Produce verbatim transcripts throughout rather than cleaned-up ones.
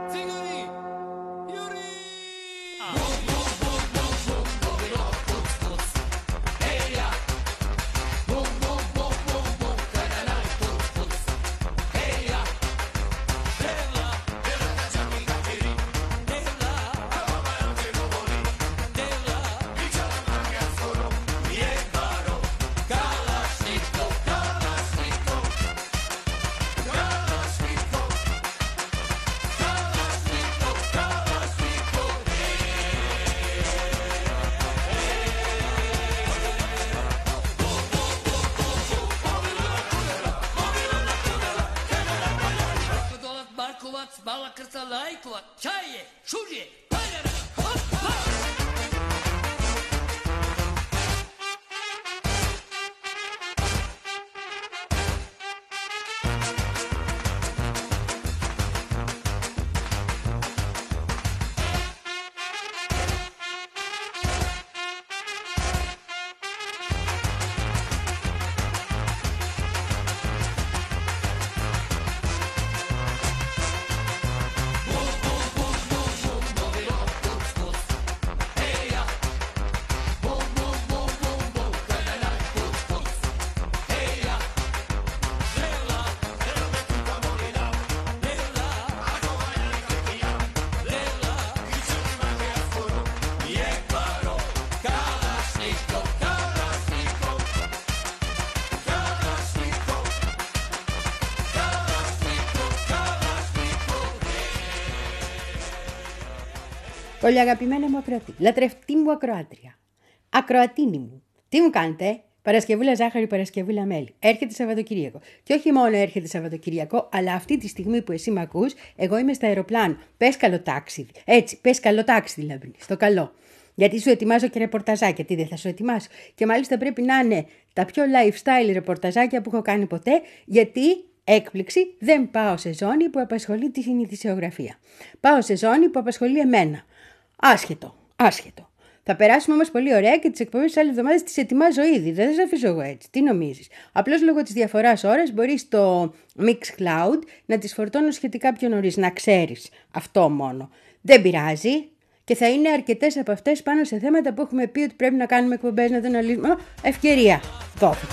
Bala krca lajkova, čaje, šužje, paljara, hop, hop! Πολύ αγαπημένα μου ακροατή, λατρευτή μου ακροάτρια, ακροατίνη μου, τι μου κάνετε, Παρασκευούλα ζάχαρη, Παρασκευούλα μέλι. Έρχεται Σαββατοκύριακο. Και όχι μόνο έρχεται Σαββατοκύριακο, αλλά αυτή τη στιγμή που εσύ με ακούς, εγώ είμαι στο αεροπλάνο. Πες καλό ταξίδι. Έτσι, πες καλό ταξίδι, δηλαδή, στο καλό. Γιατί σου ετοιμάζω και ρεπορταζάκια. Τι δεν θα σου ετοιμάσω. Και μάλιστα πρέπει να είναι τα πιο lifestyle ρεπορταζάκια που έχω κάνει ποτέ, γιατί. Έκπληξη, δεν πάω σε ζώνη που απασχολεί τη συνηθισιογραφία. Πάω σε ζώνη που απασχολεί εμένα. Άσχετο, άσχετο. Θα περάσουμε όμως πολύ ωραία και τις εκπομπές της άλλης εβδομάδας τις ετοιμάζω ήδη. Δεν θα σε αφήσω εγώ έτσι. Τι νομίζεις? Απλώς λόγω της διαφοράς ώρας μπορείς στο Mixcloud να τις φορτώνω σχετικά πιο νωρίς. Να ξέρεις. Αυτό μόνο. Δεν πειράζει. Και θα είναι αρκετές από αυτές πάνω σε θέματα που έχουμε πει ότι πρέπει να κάνουμε εκπομπές, να τον αναλύσουμε. Ευκαιρία. Δόθηκε.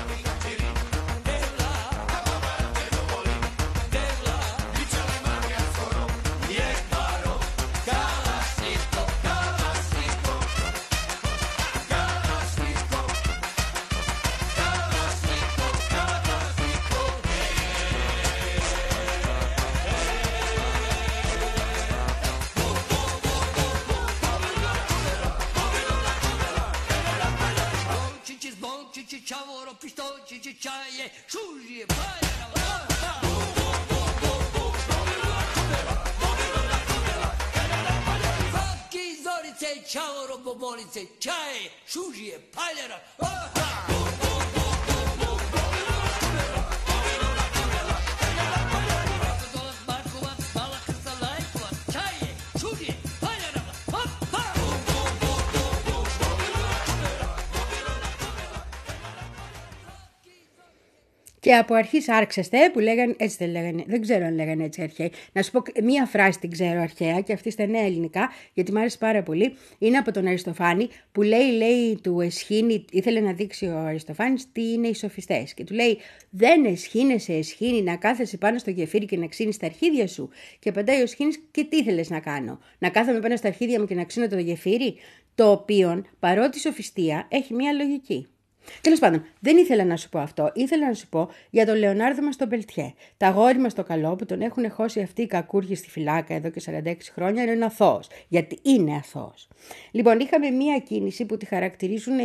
Και από αρχής άρξεστε που λέγανε, έτσι δεν λέγανε, δεν ξέρω αν λέγανε έτσι αρχαίοι. Να σου πω μία φράση την ξέρω αρχαία και αυτή στα νέα ελληνικά, γιατί μου άρεσε πάρα πολύ. Είναι από τον Αριστοφάνη που λέει, λέει του Εσχήνη, ήθελε να δείξει ο Αριστοφάνης τι είναι οι σοφιστές. Και του λέει, δεν εσχήνεσαι Εσχήνη να κάθεσαι πάνω στο γεφύρι και να ξύνεις τα αρχίδια σου. Και απαντάει ο Εσχήνης, και τι ήθελες να κάνω? Να κάθομαι πάνω στα αρχίδια μου και να ξύνω το γεφύρι? Το οποίο, παρότι η σοφιστία, έχει μία λογική. Τέλος πάντων, δεν ήθελα να σου πω αυτό. Ήθελα να σου πω για τον Λεωνάρδο μας τον Πελτιέ. Τα αγόρι μας το καλό που τον έχουν χώσει αυτοί οι κακούργοι στη φυλάκα εδώ και σαράντα έξι χρόνια είναι αθώος. Γιατί είναι αθώος. Λοιπόν, είχαμε μία κίνηση που τη χαρακτηρίζουν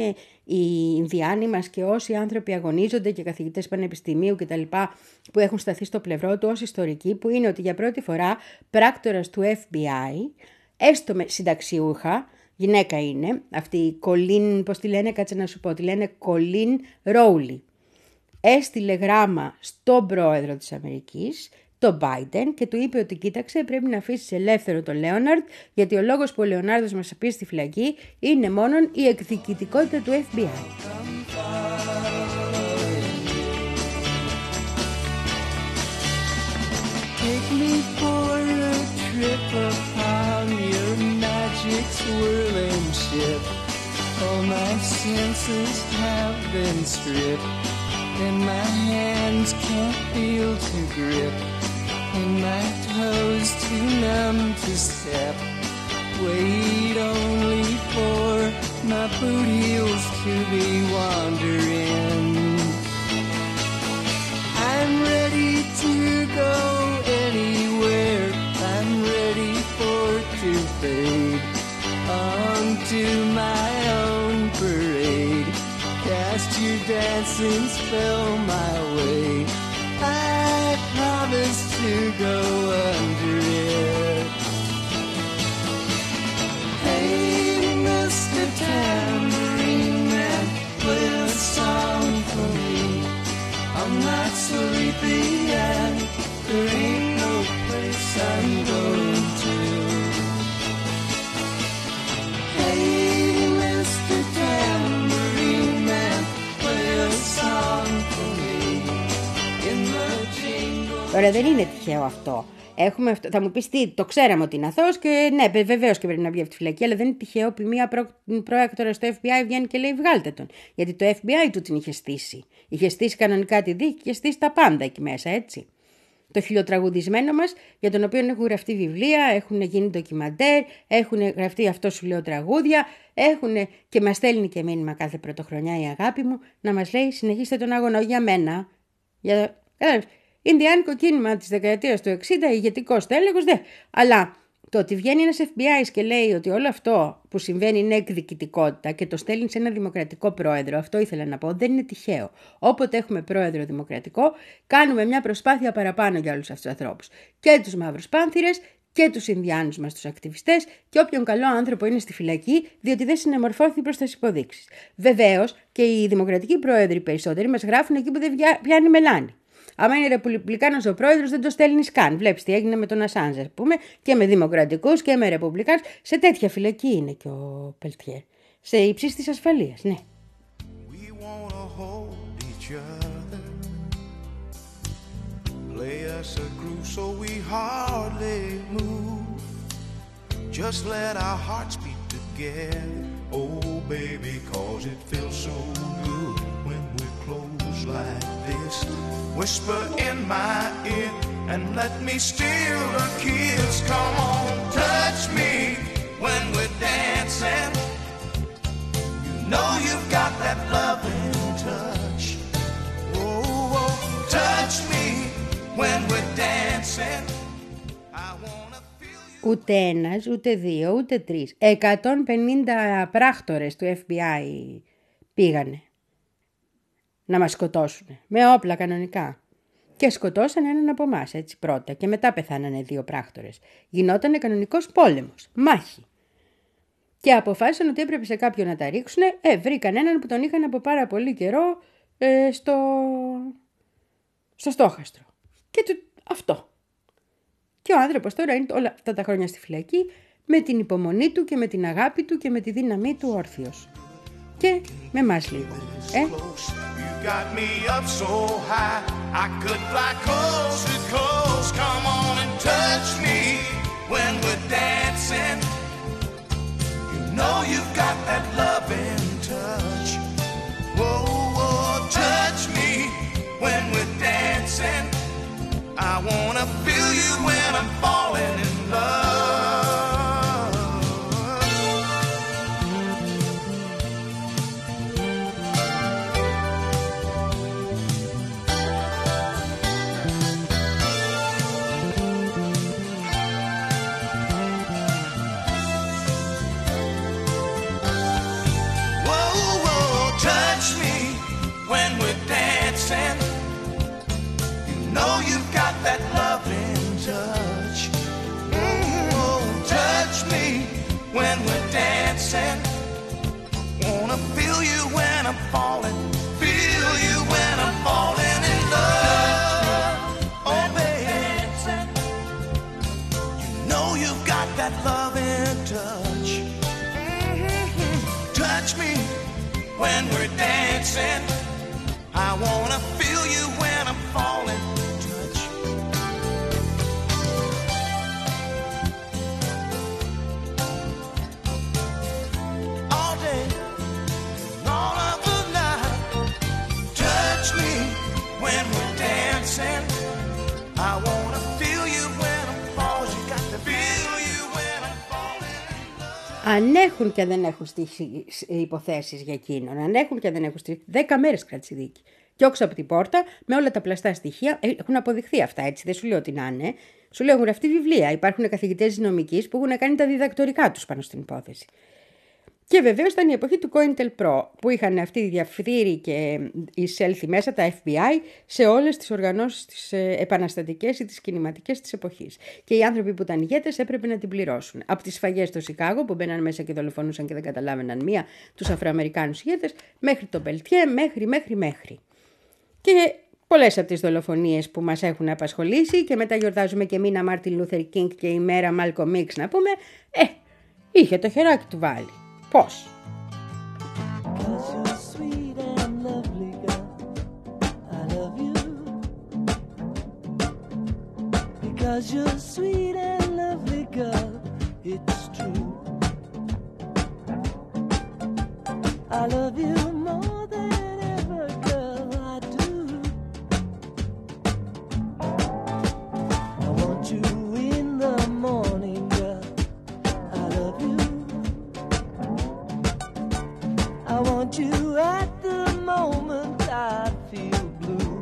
οι Ινδιάνοι μας και όσοι άνθρωποι αγωνίζονται και καθηγητές πανεπιστημίου κτλ. Που έχουν σταθεί στο πλευρό του ως ιστορικοί, που είναι ότι για πρώτη φορά πράκτορας του Εφ Μπι Άι, έστω με συνταξιούχα, γυναίκα είναι, αυτή η Κολίν, πώς τη λένε, κάτσε να σου πω, τη λένε Κολίν Ρόουλι. Έστειλε γράμμα στον πρόεδρο της Αμερικής, τον Biden, και του είπε ότι κοίταξε, πρέπει να αφήσεις ελεύθερο τον Λέοναρντ, γιατί ο λόγος που ο Λεωνάρδος μας πήγε στη φυλακή είναι μόνον η εκδικητικότητα του Εφ Μπι Άι. Take me for a trip. upon your magic swirling ship. All my senses have been stripped, and my hands can't feel to grip, and my toes too numb to step. Wait only for my boot heels to be wandering. I'm ready to go anywhere, I'm ready for to fade onto my own parade. Cast your dancing spell my way, I promise to go under it. Hey, Mister Tambourine Man, play a song for me. I'm not sleepy and there ain't no place I'm going to. Hey, Mister Tambourine Man, play a song for me. In the jingle. Τώρα δεν είναι τυχαίο αυτό. Έχουμε αυτό. Θα μου πεις τι, το ξέραμε ότι είναι αθώος και ναι, βεβαίως και πρέπει να βγει από τη φυλακή, αλλά δεν είναι τυχαίο που μία προ... προέκτορα στο Εφ Μπι Άι βγαίνει και λέει βγάλτε τον. Γιατί το Εφ Μπι Άι του την είχε στήσει. Είχε στήσει κανονικά τη δίκη και στήσει τα πάντα εκεί μέσα, έτσι. Το χιλιοτραγουδισμένο μας, για τον οποίο έχουν γραφτεί βιβλία, έχουν γίνει ντοκιμαντέρ, έχουν γραφτεί αυτό σου λέω τραγούδια, έχουν και μας στέλνει και μήνυμα κάθε πρωτοχρονιά η αγάπη μου να μας λέει συνεχίστε τον αγώνα για μένα. Για... Ινδιάνικο κίνημα της δεκαετίας του εξήντα, ηγετικός τέλεχος, δε. Αλλά το ότι βγαίνει ένας Εφ Μπι Άι και λέει ότι όλο αυτό που συμβαίνει είναι εκδικητικότητα και το στέλνει σε ένα δημοκρατικό πρόεδρο, αυτό ήθελα να πω, δεν είναι τυχαίο. Όποτε έχουμε πρόεδρο δημοκρατικό, κάνουμε μια προσπάθεια παραπάνω για όλους αυτούς τους ανθρώπους. Και τους μαύρους πάνθυρες και τους Ινδιάνους μας, τους ακτιβιστές και όποιον καλό άνθρωπο είναι στη φυλακή, διότι δεν συνεμορφώθηκε προς τις υποδείξεις. Βεβαίως και οι δημοκρατικοί πρόεδροι περισσότεροι μας γράφουν εκεί που δεν πιάνει μελάνη. Άμα είναι ρεπουμπλικάνος ο πρόεδρος, δεν το στέλνει καν. Βλέπεις τι έγινε με τον Ασάνζ, ας πούμε, και με δημοκρατικούς και με ρεπουμπλικάνους. Σε τέτοια φυλακή είναι και ο Πελτιέρ. Σε ύψης της ασφαλείας, ναι. Like this, whisper in my ear and let me steal a kiss. Come on, touch me when we're dancing. You know you've got that loving touch. Oh, oh, touch me when we're dancing. I wanna feel you. Ούτε ένας, ούτε δύο, ούτε τρεις. εκατόν πενήντα πράκτορες του Εφ Μπι Άι πήγανε να μας σκοτώσουν, με όπλα κανονικά. Και σκοτώσαν έναν από εμάς, έτσι πρώτα, και μετά πεθάνανε δύο πράκτορες. Γινότανε κανονικός πόλεμος, μάχη. Και αποφάσισαν ότι έπρεπε σε κάποιον να τα ρίξουν, ε, βρήκαν έναν που τον είχαν από πάρα πολύ καιρό ε, στο... στο στόχαστρο. Και του... αυτό. Και ο άνθρωπος τώρα είναι όλα αυτά τα χρόνια στη φυλακή, με την υπομονή του και με την αγάπη του και με τη δύναμή του όρθιος. Και με εμάς λίγο, ε. Got me up so high, I could fly coast to coast. Come on and touch me when we're dancing. You know you've got that loving touch. Whoa, whoa, touch me when we're dancing. I wanna feel you when I'm falling in love. You know you've got that loving touch. Mm-hmm. Oh, touch me when we're dancing. Wanna feel you when I'm falling. Feel you when I'm falling in love. Oh, baby. You know you've got that loving touch. Mm-hmm. Touch me when we're dancing. I wanna feel you when I'm falling. Touch. Αν έχουν και δεν έχουν στήσει υποθέσεις για εκείνον, αν έχουν και δεν έχουν στήσει, δέκα μέρες κράτησε δίκη. Και όξω από την πόρτα, με όλα τα πλαστά στοιχεία, έχουν αποδειχθεί αυτά, έτσι. Δεν σου λέω ότι να είναι. Σου λέω έχουν γραφτεί βιβλία. Υπάρχουν καθηγητές νομικής που έχουν κάνει τα διδακτορικά τους πάνω στην υπόθεση. Και βεβαίως ήταν η εποχή του COINTELPRO, που είχαν αυτοί διαφθείρει και εισέλθει μέσα τα εφ μπι άι σε όλες τις οργανώσεις τις επαναστατικές ή τις κινηματικές της εποχής. Και οι άνθρωποι που ήταν ηγέτες έπρεπε να την πληρώσουν. Από τις σφαγές στο Σικάγο που μπαίναν μέσα και δολοφονούσαν και δεν καταλάβαιναν μία τους Αφροαμερικάνους ηγέτες, μέχρι το Πελτιέ, μέχρι, μέχρι, μέχρι. Και πολλές από τις δολοφονίες που μας έχουν απασχολήσει και μετά γιορτάζουμε και μήνα Μάρτιν Λούθερ Κίνγκ και ημέρα Μάλκομ Ήξ να πούμε, ε, είχε το χεράκι του βάλει. Πώς? Because you're sweet and lovely, girl, it's true. I love you more than ever, girl, I do. I want you in the morning, girl, I love you. I want you at the moment I feel blue.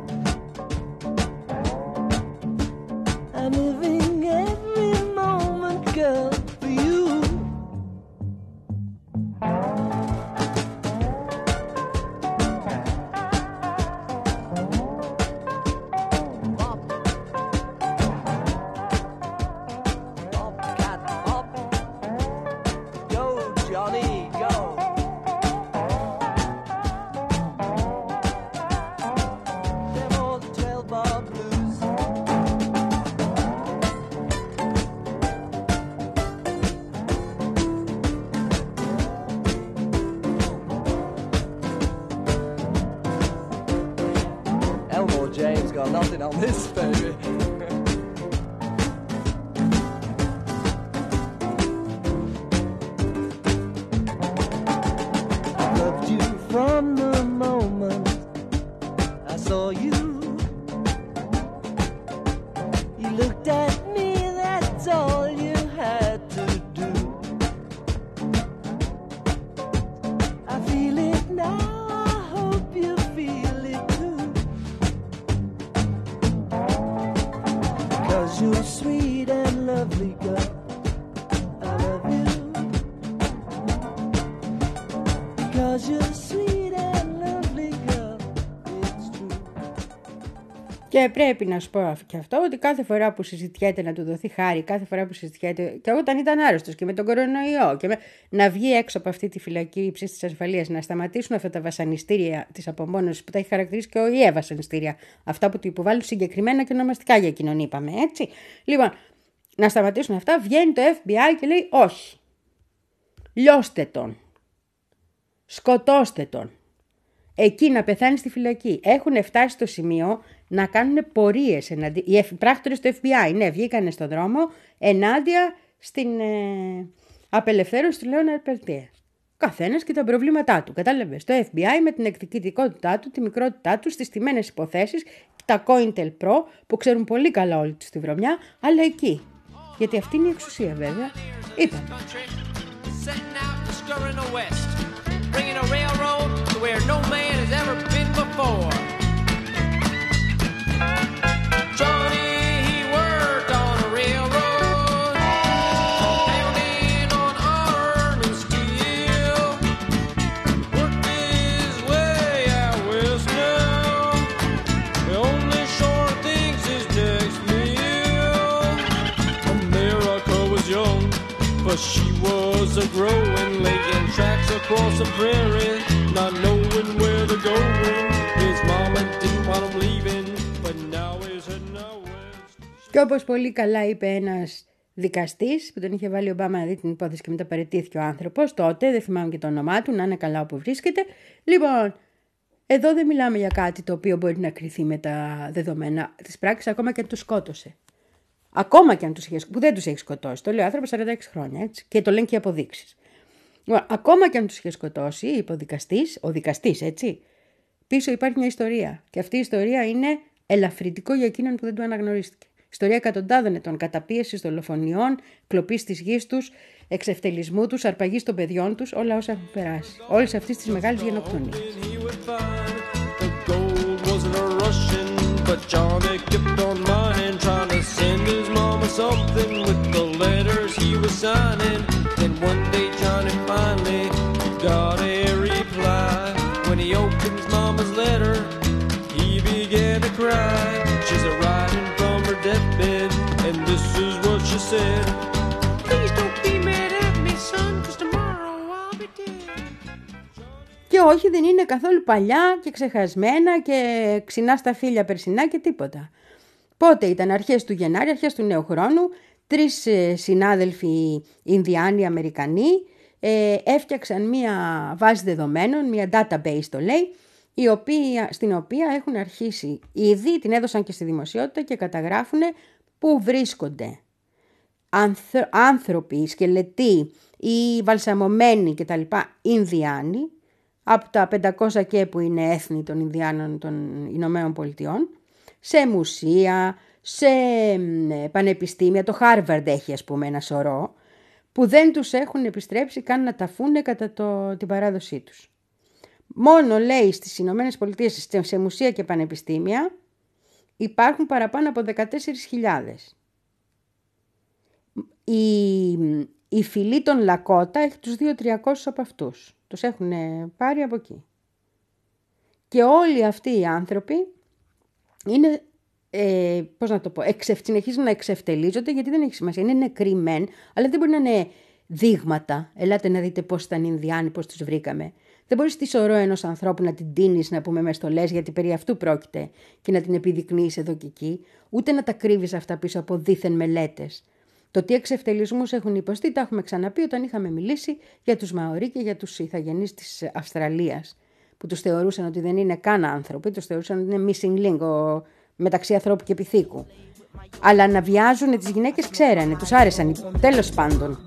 I'm living every moment, girl, for you. Bop. Bop, cat, bop. Go, Johnny, go. Them old twelve-bar blues. Elmore James got nothing on this, baby. I loved you from the moment I saw you. You looked at me, that's all you had to do. I feel it now, I hope you feel it too. Cause you're sweet and lovely, girl, I love you. Cause you're sweet and lovely, girl, it's true. Και πρέπει να σου πω και αυτό, ότι κάθε φορά που συζητιέται να του δοθεί χάρη, κάθε φορά που συζητιέται, και όταν ήταν άρρωστος και με τον κορονοϊό, και με, να βγει έξω από αυτή τη φυλακή υψής της ασφαλείας, να σταματήσουν αυτά τα βασανιστήρια της απομόνωσης που τα έχει χαρακτηρίσει και ο ΙΕ βασανιστήρια, αυτά που του υποβάλλουν συγκεκριμένα και ονομαστικά για εκείνον, είπαμε, έτσι. Λοιπόν, να σταματήσουν αυτά, βγαίνει το εφ μπι άι και λέει όχι. Λιώστε τον. Σκοτώστε τον. Εκεί να πεθάνει στη φυλακή. Έχουν φτάσει στο σημείο να κάνουν πορείες εναντί... Οι πράκτορες του εφ μπι άι, ναι, βγήκανε στον δρόμο ενάντια στην ε, απελευθέρωση του Λέοναρντ Πελτιέ. Καθένας και τα προβλήματά του. Κατάλαβες, το εφ μπι άι με την εκδικητικότητά του, τη μικρότητά του, στις τιμένες υποθέσεις, τα COINTELPRO που ξέρουν πολύ καλά όλη τους τη βρωμιά, αλλά εκεί. Γιατί αυτή είναι η εξουσία, βέβαια. Είπαμε. Bringing a railroad to where no man has ever been before. Johnny, he worked on a railroad, pounding on iron and steel. Worked his way out west now. The only sure thing's his next meal. America was young, but she was a growing, laying tracks across the prairie, not knowing where they're going. His mama didn't want him leaving, but now he's heading out west. Και όπως πολύ καλά είπε ένας δικαστής που τον είχε βάλει ο Ομπάμα να δει την υπόθεση και μετά παραιτήθηκε ο άνθρωπος, τότε, δεν θυμάμαι και το όνομά του, να είναι καλά όπου βρίσκεται. Λοιπόν, εδώ δεν μιλάμε για κάτι το οποίο μπορεί να κριθεί με τα δεδομένα της πράξης, ακόμα και αν τους σκότωσε. Ακόμα και αν τους είχε, που δεν τους έχει σκοτώσει. Το λέει ο άνθρωπος σαράντα έξι χρόνια, έτσι. Και το λένε και οι αποδείξεις. Ακόμα και αν τους είχε σκοτώσει, είπε ο δικαστής, ο δικαστής, έτσι. Πίσω υπάρχει μια ιστορία. Και αυτή η ιστορία είναι ελαφρυντικό για εκείνον που δεν του αναγνωρίστηκε. Ιστορία εκατοντάδων ετών καταπίεσης, δολοφονιών, κλοπής της γης τους, εξευτελισμού τους, αρπαγής των παιδιών τους, όλα όσα έχουν περάσει. Όλες αυτές τις μεγάλες γενοκτονίες. He would find the gold wasn't a Russian, but Johnny kept on mining, trying to send his mama something with the letters he was signing. Then one day Johnny finally got a reply. When he opened his mama's letter, he began to cry. She's a writing from her deathbed, and this is what she said. Please don't be mad at me, son, 'cause tomorrow I'll be dead. Και όχι, δεν είναι καθόλου παλιά και ξεχασμένα και ξινά στα φύλλα περσινά και τίποτα. Πότε ήταν? Αρχές του Γενάρη, αρχές του νέου χρόνου, τρεις ε, συνάδελφοι Ινδιάνοι Αμερικανοί ε, έφτιαξαν μία βάση δεδομένων, μία database το λέει, η οποία, στην οποία έχουν αρχίσει ήδη, την έδωσαν και στη δημοσιότητα και καταγράφουν πού βρίσκονται Άνθρω, άνθρωποι, σκελετοί ή βαλσαμωμένοι κτλ. Ινδιάνοι, από τα πεντακόσια και που είναι έθνη των Ινδιάνων των Ηνωμένων Πολιτειών, σε μουσεία, σε πανεπιστήμια, το Χάρβαρντ έχει ας πούμε ένα σωρό, που δεν τους έχουν επιστρέψει καν να ταφούνε κατά το, την παράδοσή τους. Μόνο λέει στις Ηνωμένες Πολιτείες, σε μουσεία και πανεπιστήμια, υπάρχουν παραπάνω από δεκατέσσερις χιλιάδες. Η, η φυλή των Λακότα έχει τους δύο χιλιάδες τριακόσιους από αυτούς. Τους έχουν πάρει από εκεί. Και όλοι αυτοί οι άνθρωποι είναι, ε, πώς να το πω, εξευ, συνεχίζουν να εξευτελίζονται, γιατί δεν έχει σημασία. Είναι νεκροί μεν, αλλά δεν μπορεί να είναι δείγματα. Ελάτε να δείτε πώς ήταν οι Ινδιάνοι, πώς τους βρήκαμε. Δεν μπορείς τη σωρό ενός ανθρώπου να την τίνεις, να πούμε, με στολές, γιατί περί αυτού πρόκειται, και να την επιδεικνύεις εδώ και εκεί, ούτε να τα κρύβεις αυτά πίσω από δίθεν μελέτες. Το τι εξευτελισμούς έχουν υποστεί, τα έχουμε ξαναπεί όταν είχαμε μιλήσει για τους Μαωρί και για τους ηθαγενείς της Αυστραλίας, που τους θεωρούσαν ότι δεν είναι καν άνθρωποι, τους θεωρούσαν ότι είναι missing link ο, μεταξύ ανθρώπου και πυθίκου. Αλλά να βιάζουν τις γυναίκες ξέρανε, τους άρεσαν, τέλος πάντων.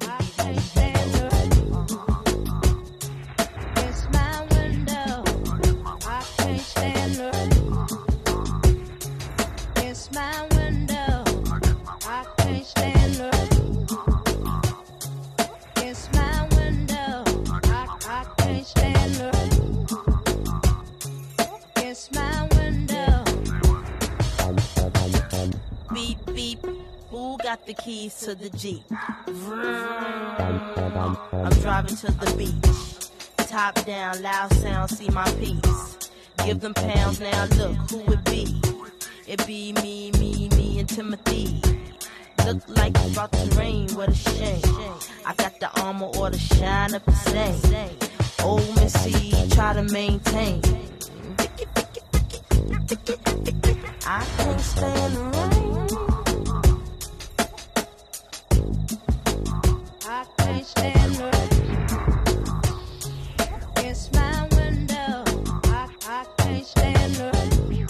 Got the keys to the Jeep. I'm driving to the beach. Top down, loud sound, see my peace. Give them pounds now, look who it be. It be me, me, me and Timothy. Look like it's about to rain, what a shame. I got the armor or the shine up the same. Old Missy, try to maintain. I can't stand the rain. I can't stand the rain. It's my window. I, I can't stand the rain.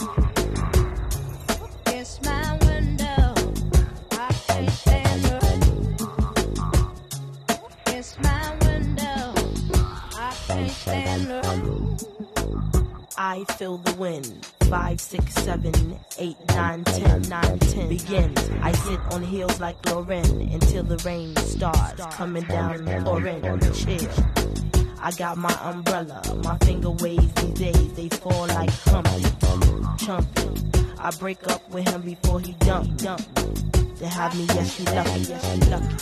It's my window. I can't stand the rain. It's my window. I can't stand the rain. I feel the wind. Five, six, seven, eight, nine, ten, nine, ten. Begins. I sit on heels like Lauren until the rain starts coming down, pouring on the chair. I got my umbrella, my finger waves these days, they fall like Humpty, Chumpy. I break up with him before he dump, dump. To have me, yes, she lucky, yes, she lucky.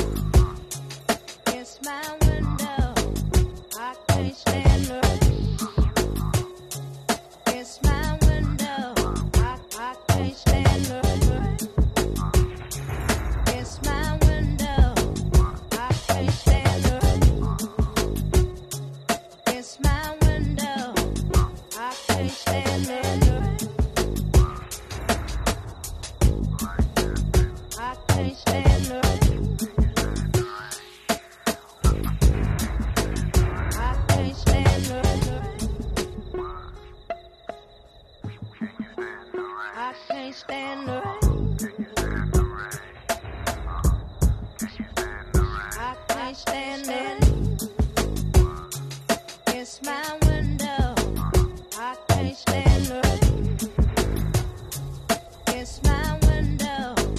It's my window, I can't stand the rain. It's my window, I, I can't stand the rain. It's my window, I can't stand the rain. It's my window, I can't stand the rain. I can't stand the rain. I can't stand the rain. I can't stand the rain. I can't stand the rain. It's my window. I can't stand the rain. It's my window.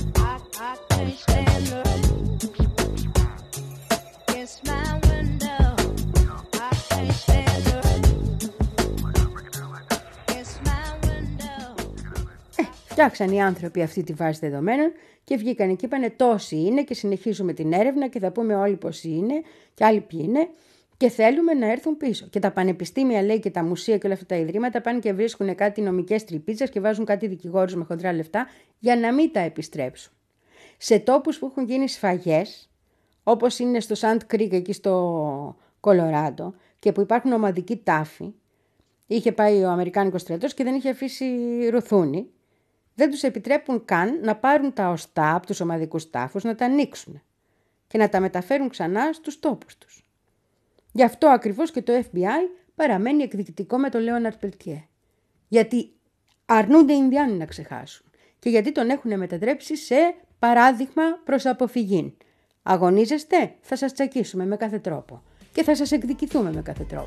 Φτιάξαν οι άνθρωποι αυτή τη βάση δεδομένων και βγήκαν και είπανε τόσοι είναι και συνεχίζουμε την έρευνα και θα πούμε όλοι πόσοι είναι και άλλοι ποιοι είναι και θέλουμε να έρθουν πίσω. Και τα πανεπιστήμια, λέει, και τα μουσεία και όλα αυτά τα ιδρύματα πάνε και βρίσκουν κάτι νομικές τρυπίτσες και βάζουν κάτι δικηγόρους με χοντρά λεφτά για να μην τα επιστρέψουν. Σε τόπους που έχουν γίνει σφαγές, όπως είναι στο Σαντ Κρίκ εκεί στο Κολοράντο και που υπάρχουν ομαδικοί τάφοι, είχε πάει ο Αμερικάνικος στρατός και δεν είχε αφήσει ρουθούνι, δεν τους επιτρέπουν καν να πάρουν τα οστά από τους ομαδικούς τάφους, να τα ανοίξουν και να τα μεταφέρουν ξανά στους τόπους τους. Γι' αυτό ακριβώς και το εφ μπι άι παραμένει εκδικητικό με τον Λέοναρντ Πελτιέ. Γιατί αρνούνται οι Ινδιάνοι να ξεχάσουν και γιατί τον έχουν μετατρέψει σε παράδειγμα προς αποφυγήν. Αγωνίζεστε, θα σας τσακίσουμε με κάθε τρόπο και θα σας εκδικηθούμε με κάθε τρόπο.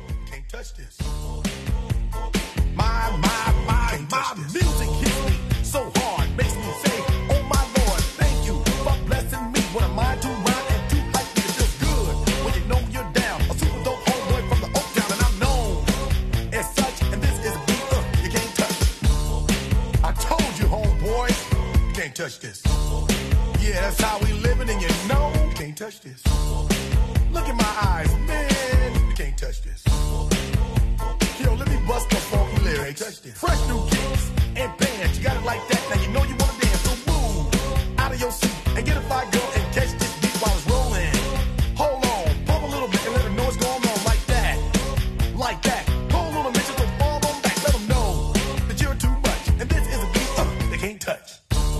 Touch this. Yeah, that's how we living, and you know you can't touch this. Look in my eyes, man, you can't touch this. Yo, let me bust the funky lyrics. Touch this. Fresh new kicks and bands, you got it like that. Now you know you wanna dance, so move out of your seat and get a fire girl and catch this beat while it's rolling. Hold on, pump a little bit and let them know what's going on like that, like that. Hold on a minute, just fall on back, let them know that you're too much, and this is a beat uh, they can't touch.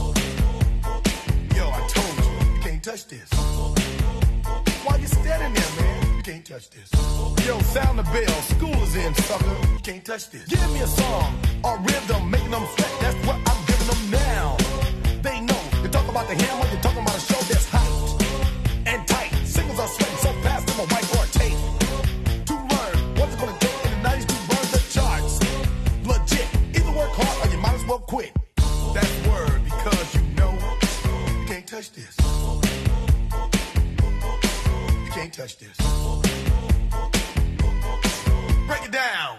Touch this. Why you standing there, man? You can't touch this. Yo, sound the bell. School is in, sucker. You can't touch this. Give me a song or rhythm, making them sweat. That's what I'm giving them now. They know. You talk about the hammer, you're talking about a show that's hype and tight. Singles are sweating so fast, I'm a white or tape. To learn what's it gonna take in the nineties to burn the charts. Legit. Either work hard or you might as well quit. That's word because you know you can't touch this. Can't touch this. Break it down.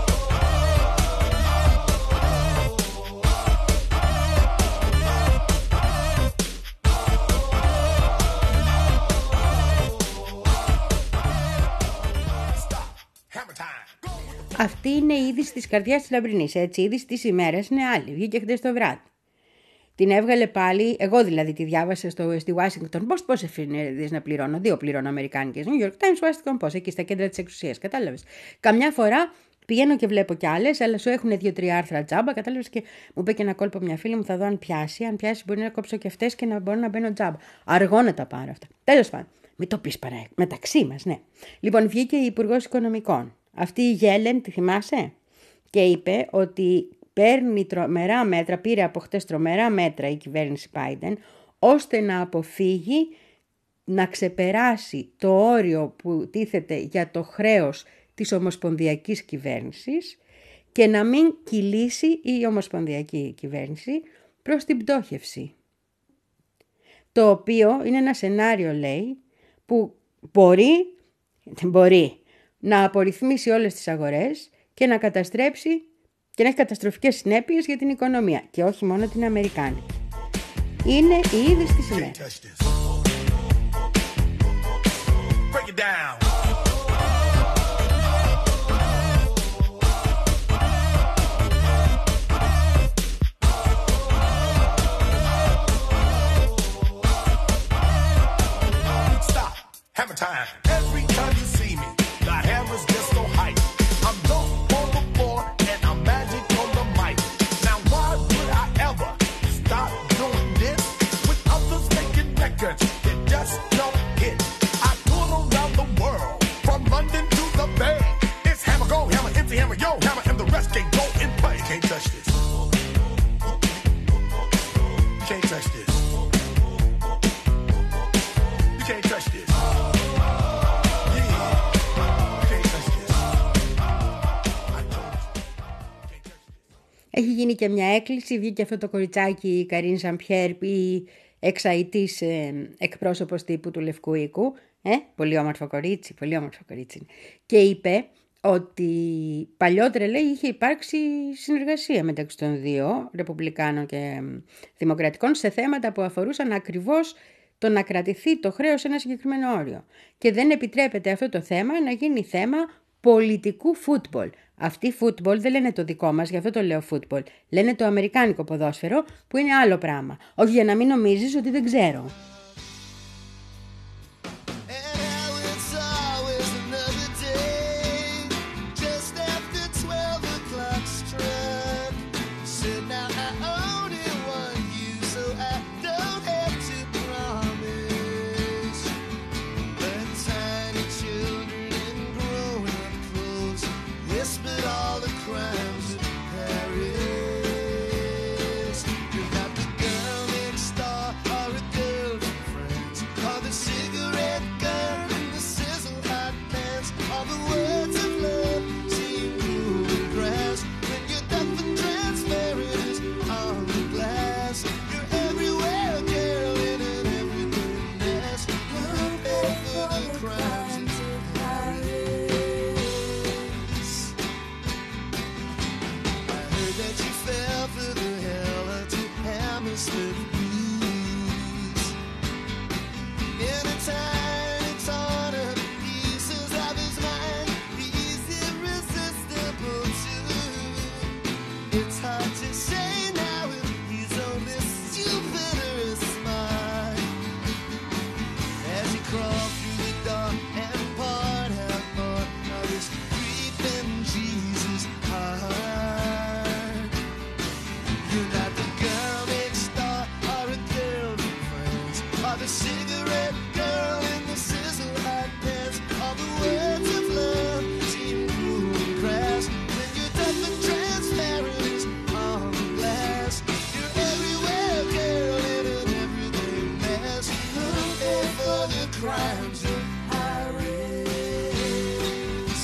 Stop. Hammer time. Go. Αυτή είναι η είδηση της καρδιάς της Λαμπρινής. Έτσι, η είδηση της ημέρας είναι άλλη. Βγήκε χτες το βράδυ. Την έβγαλε πάλι, εγώ δηλαδή τη διάβασα στο, στη Washington Post. Πώς εφημερίδες να πληρώνω? Δύο πληρώνω αμερικάνικες. New York Times, Washington Post, εκεί στα κέντρα της εξουσίας. Κατάλαβες. Καμιά φορά πηγαίνω και βλέπω κι άλλες, αλλά σου έχουν δύο-τρία άρθρα τζάμπα. Κατάλαβες, και μου είπε και ένα κόλπο μια φίλη μου, θα δω αν πιάσει. Αν πιάσει, μπορεί να κόψω και αυτές και να μπορώ να μπαίνω τζάμπα. Αργό να τα πάρω αυτά. Τέλος πάντων. Μην το πεις παρά. Μεταξύ μας, ναι. Λοιπόν, βγήκε η Υπουργός Οικονομικών. Αυτή η Γέλεν, τη θυμάσαι? Και είπε ότι παίρνει τρομερά μέτρα, πήρε από χτες τρομερά μέτρα η κυβέρνηση Biden, ώστε να αποφύγει να ξεπεράσει το όριο που τίθεται για το χρέος της ομοσπονδιακής κυβέρνησης και να μην κυλήσει η ομοσπονδιακή κυβέρνηση προς την πτώχευση. Το οποίο είναι ένα σενάριο, λέει, που μπορεί, μπορεί να απορριθμίσει όλες τις αγορές και να καταστρέψει και να έχει καταστροφικές συνέπειες για την οικονομία και όχι μόνο την αμερικάνικη. Είναι η είδηση της ημέρας. Hammer time. Every time you see me, the hammer's just so hype. I'm low on the floor and I'm magic on the mic. Now why would I ever stop doing this? With others making records that just don't hit. I tour around the world, from London to the Bay. It's hammer, go, hammer, empty hammer, yo, hammer, and the rest can go and play. You can't touch this. You can't touch this. You can't touch this. Έχει γίνει και μια έκκληση, βγήκε αυτό το κοριτσάκι η Καρίν Ζαμπιέρ, η εξαετής ε, εκπρόσωπος τύπου του Λευκού Οίκου, ε, πολύ όμορφο κορίτσι, πολύ όμορφο κορίτσι, και είπε ότι παλιότερα, λέει, είχε υπάρξει συνεργασία μεταξύ των δύο, Ρεπουμπλικάνων και Δημοκρατικών, σε θέματα που αφορούσαν ακριβώς το να κρατηθεί το χρέος σε ένα συγκεκριμένο όριο. Και δεν επιτρέπεται αυτό το θέμα να γίνει θέμα πολιτικού φούτμπολ. Αυτοί φούτμπολ δεν λένε το δικό μας, γι' αυτό το λέω φούτμπολ. Λένε το αμερικάνικο ποδόσφαιρο, που είναι άλλο πράγμα. Όχι, για να μην νομίζεις ότι δεν ξέρω. And now it's always another day, just after twelve o'clock struck. Said now I only want you, so I don't have to promise. But tiny children in growing clothes whispered all the crimes of Paris. You're not the girl next door or a girl from France, or the cigarette girl in the sizzle hot pants. All the words of love seem cool and grass when you're tough and transparent as on the glass. You're everywhere, girl, in an everyday mess. You pay for the crimes of Paris. I heard that you fell for the hell of two Hammersmith blues. In a tiny torn up pieces of his mind, he's irresistible too. It's hard to say now if he's only stupid or smart. As he crawled through the door and poured out more of his creeping Jesus heart. You're not the girl next door or a girl from France, or the cigarette girl in the sizzle hot pants. All the words of love seem cruel and crass when you're tough and transparent as on glass. You're everywhere, girl, in an everyday mess. Who'll pay for the crimes of Paris?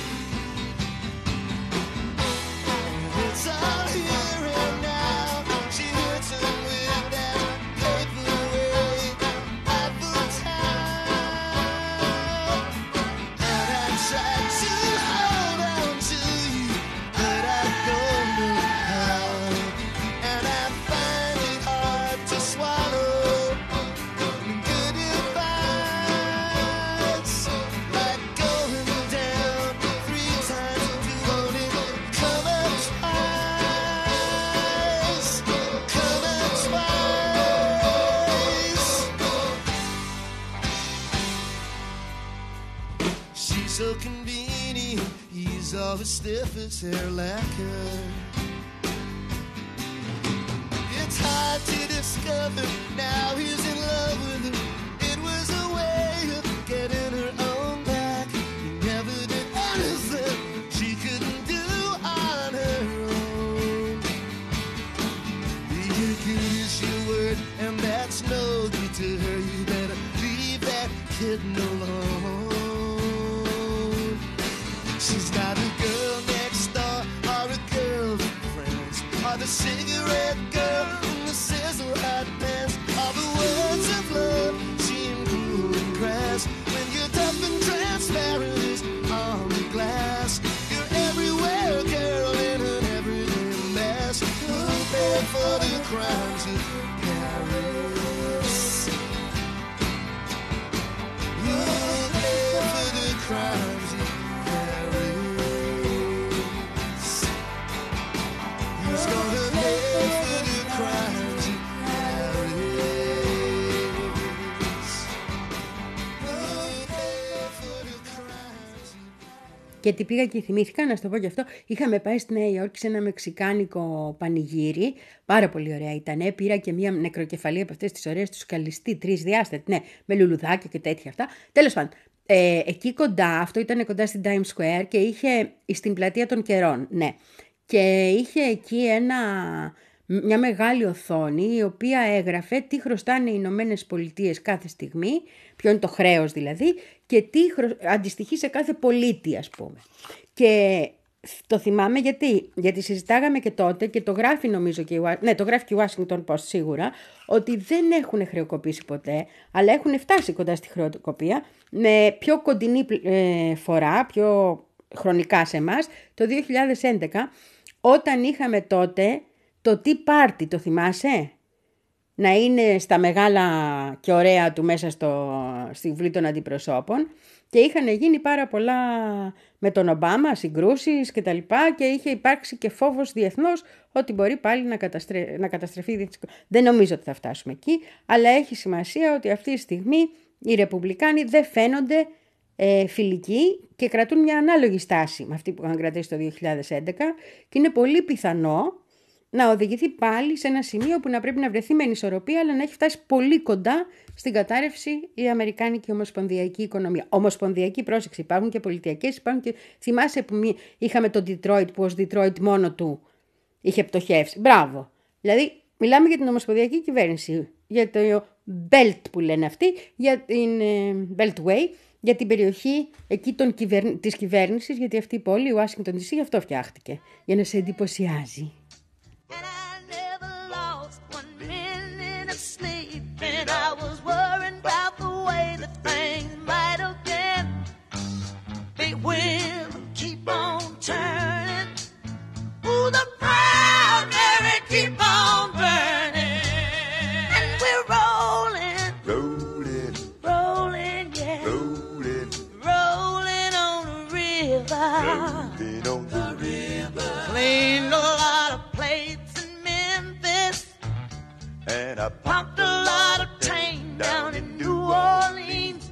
It's all here and now. She hurts him with that paperweight Eiffel Tower. And I tried to hold on to you, but I don't know how. And I find it hard to swallow good advice, like going down three times to voting. Come up twice, come up twice. She's so convenient, he's always stiff as hair lacquer. It's hard to discover now he's in love with her. It was a way of getting her own back. He never did anything she couldn't do on her own. You're good as your word, and that's no good to her. You better leave that kid alone. She's not a girl next door or a girl from France, or the cigarette girl in the sizzle hot pants. All the words of love seem cruel and crass when you're tough and transparent as on the glass. You're everywhere, girl, in an everyday mess. Who'll pay for the crimes of Paris? Who'll pay for the crimes of Paris? Who's gonna pay for the crimes of Paris? Who'll pay for the crimes of Και τι πήγα και θυμήθηκα, να σου το πω και αυτό. Είχαμε πάει στη Νέα Υόρκη σε ένα μεξικάνικο πανηγύρι. Πάρα πολύ ωραία ήταν. Πήρα και μια νεκροκεφαλή από αυτές τις ωραίες του σκαλιστή, τρισδιάστατη, ναι, με λουλουδάκια και τέτοια αυτά. Τέλος πάντων, ε, εκεί κοντά, αυτό ήταν κοντά στην Times Square και είχε στην πλατεία των Καιρών, ναι. Και είχε εκεί ένα, μια μεγάλη οθόνη η οποία έγραφε τι χρωστάνε οι Ηνωμένες Πολιτείες κάθε στιγμή, ποιο είναι το χρέος δηλαδή, και τι χρω... αντιστοιχεί σε κάθε πολίτη, ας πούμε. Και το θυμάμαι γιατί, γιατί συζητάγαμε και τότε και το γράφει νομίζω και η, ναι, το γράφει και η Washington Post σίγουρα, ότι δεν έχουν χρεοκοπήσει ποτέ, αλλά έχουν φτάσει κοντά στη χρεοκοπία με πιο κοντινή ε, φορά, πιο χρονικά σε εμάς, το δύο χιλιάδες έντεκα, όταν είχαμε τότε το Tea Party, το θυμάσαι? Να είναι στα μεγάλα και ωραία του μέσα στο, στη Βουλή των Αντιπροσώπων και είχαν γίνει πάρα πολλά με τον Ομπάμα, συγκρούσεις και τα λοιπά και είχε υπάρξει και φόβος διεθνώς ότι μπορεί πάλι να, καταστρε... να καταστρεφεί. Δεν νομίζω ότι θα φτάσουμε εκεί, αλλά έχει σημασία ότι αυτή τη στιγμή οι Ρεπουμπλικάνοι δεν φαίνονται ε, φιλικοί και κρατούν μια ανάλογη στάση με αυτή που είχαν κρατήσει το δύο χιλιάδες έντεκα και είναι πολύ πιθανό να οδηγηθεί πάλι σε ένα σημείο που να πρέπει να βρεθεί με ανισορροπία, αλλά να έχει φτάσει πολύ κοντά στην κατάρρευση η αμερικάνικη ομοσπονδιακή οικονομία. Ομοσπονδιακή, πρόσεξε, υπάρχουν και πολιτιακές, υπάρχουν και. Θυμάσαι που μη... είχαμε τον Detroit, που ως Detroit μόνο του είχε πτωχεύσει. Μπράβο. Δηλαδή, μιλάμε για την ομοσπονδιακή κυβέρνηση, για το Belt που λένε αυτοί, για την Beltway, για την περιοχή εκεί των κυβερ... της κυβέρνησης, γιατί αυτή η πόλη, η Washington ντι σι, γι' αυτό φτιάχτηκε. Για να σε εντυπωσιάζει. And I never lost one minute of sleep. And I was worried about the way that things might have been. Big wheel keep on turning. Ooh, the primary keep on burning. And we're rolling, Rolling, rolling, yeah, rolling, rolling on the river. rolling on the river. Cleaned a lot of plates in Memphis. And I Pumped a lot of tang down in New Orleans.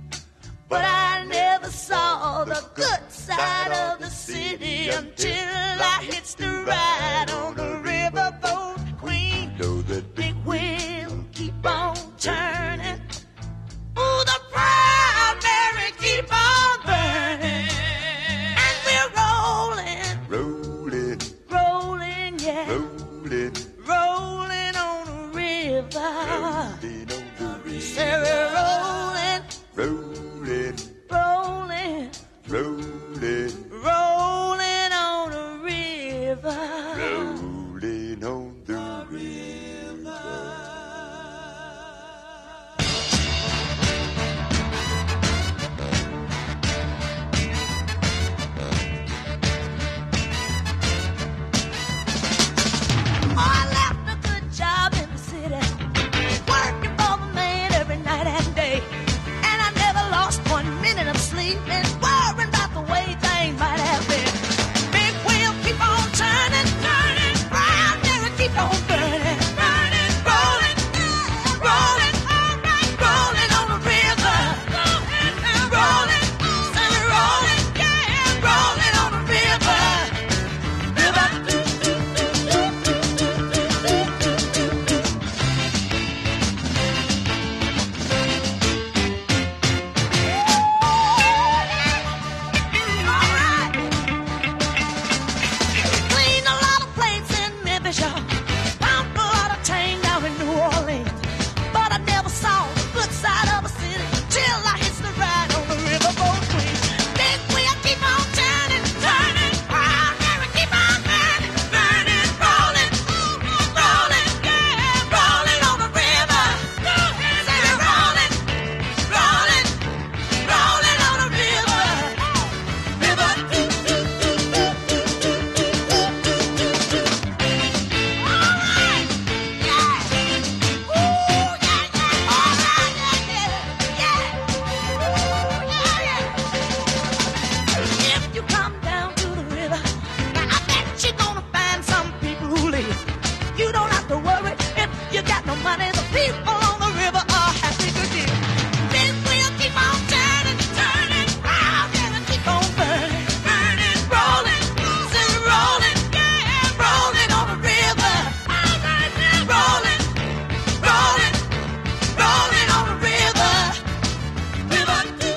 But I never saw the good side of the city until I hitched a ride on the riverboat Queen. know that Big wheel keep on turning. Ooh, the primary keep on burning. And we're rolling, rolling, rolling, yeah, rolling, rolling on the river. rolling on the river. Say we're rolling, Rolling, rolling, rolling, rolling on the river. rolling on the river. Oh, I left a good job in the city, working for the man every night and day. And I never lost one minute of sleep and worrying about the way things might have been. Big wheel keep on turning, turning, round there and keep on burning, burning, rolling, rolling, rolling on the river, rolling, say we're rolling, yeah, rolling on the river, river. Cleaned a lot of plates in Memphis, y'all. Pumped a lot of tang down in New Orleans. But I never saw the good side of the city till I hitched the ride on the riverboat Queen. Big wheel keep on turning, turning, round there and keep on burning, burning, rolling, rolling, yeah, rolling on the river. Say we're rolling, rolling, rolling on the river, river. If you come down to the river, now I bet you're gonna find some people who live. You don't have to worry if you got no money. The people on the river are happy to deal. This wheel keep on turning, turning, round there and keep on burning, burning, rolling, still rolling, yeah, rolling on the river, rolling, rolling, rolling on the river, river.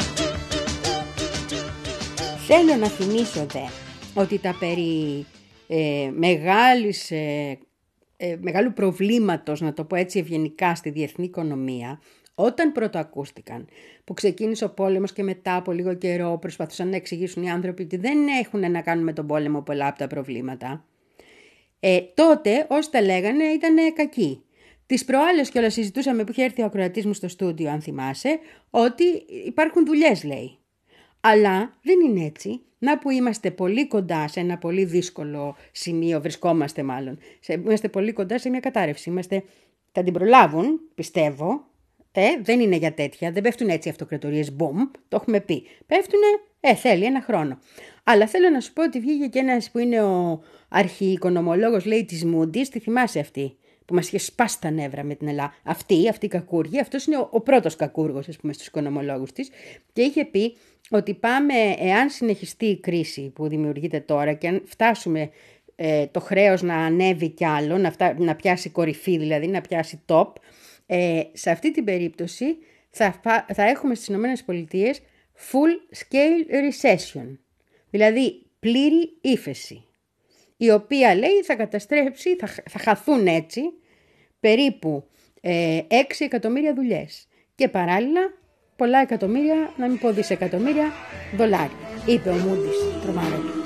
Θέλω να θυμίσω δε ότι τα περί ε, μεγάλης, ε, ε, μεγάλου προβλήματος, να το πω έτσι ευγενικά, στη διεθνή οικονομία, όταν πρωτοακούστηκαν, που ξεκίνησε ο πόλεμος και μετά από λίγο καιρό προσπαθούσαν να εξηγήσουν οι άνθρωποι ότι δεν έχουν να κάνουν με τον πόλεμο πολλά από τα προβλήματα, ε, τότε όσοι τα λέγανε ήταν κακοί. Τις προάλλες κιόλας συζητούσαμε, που είχε έρθει ο ακροατής μου στο στούντιο, αν θυμάσαι, ότι υπάρχουν δουλειές, λέει. Αλλά δεν είναι έτσι. Να που είμαστε πολύ κοντά σε ένα πολύ δύσκολο σημείο, βρισκόμαστε μάλλον. Σε, είμαστε πολύ κοντά σε μια κατάρρευση. Είμαστε, θα την προλάβουν, πιστεύω. Ε, δεν είναι για τέτοια. Δεν πέφτουν έτσι οι αυτοκρατορίες. Μπομ, το έχουμε πει. Πέφτουνε, ε, θέλει ένα χρόνο. Αλλά θέλω να σου πω ότι βγήκε και ένας που είναι ο αρχιοικονομολόγος, λέει, της Moody's. Τη θυμάσαι αυτή, που μας είχε σπάσει τα νεύρα με την Ελλάδα. Αυτή, αυτή η κακούργη, αυτός είναι ο, ο πρώτος κακούργος, ας πούμε, στους οικονομολόγους της. Και είχε πει ότι πάμε, εάν συνεχιστεί η κρίση που δημιουργείται τώρα και αν φτάσουμε ε, το χρέος να ανέβει κι άλλο, να, φτά, να πιάσει κορυφή δηλαδή, να πιάσει top, ε, σε αυτή την περίπτωση θα, θα έχουμε στις Ηνωμένες Πολιτείες full scale recession, δηλαδή πλήρη ύφεση, η οποία, λέει, θα καταστρέψει, θα, θα χαθούν έτσι περίπου ε, έξι εκατομμύρια δουλειές και παράλληλα πολλά εκατομμύρια, να μην πω δισεκατομμύρια δολάρια, είπε ο Moody's τρομάρα του.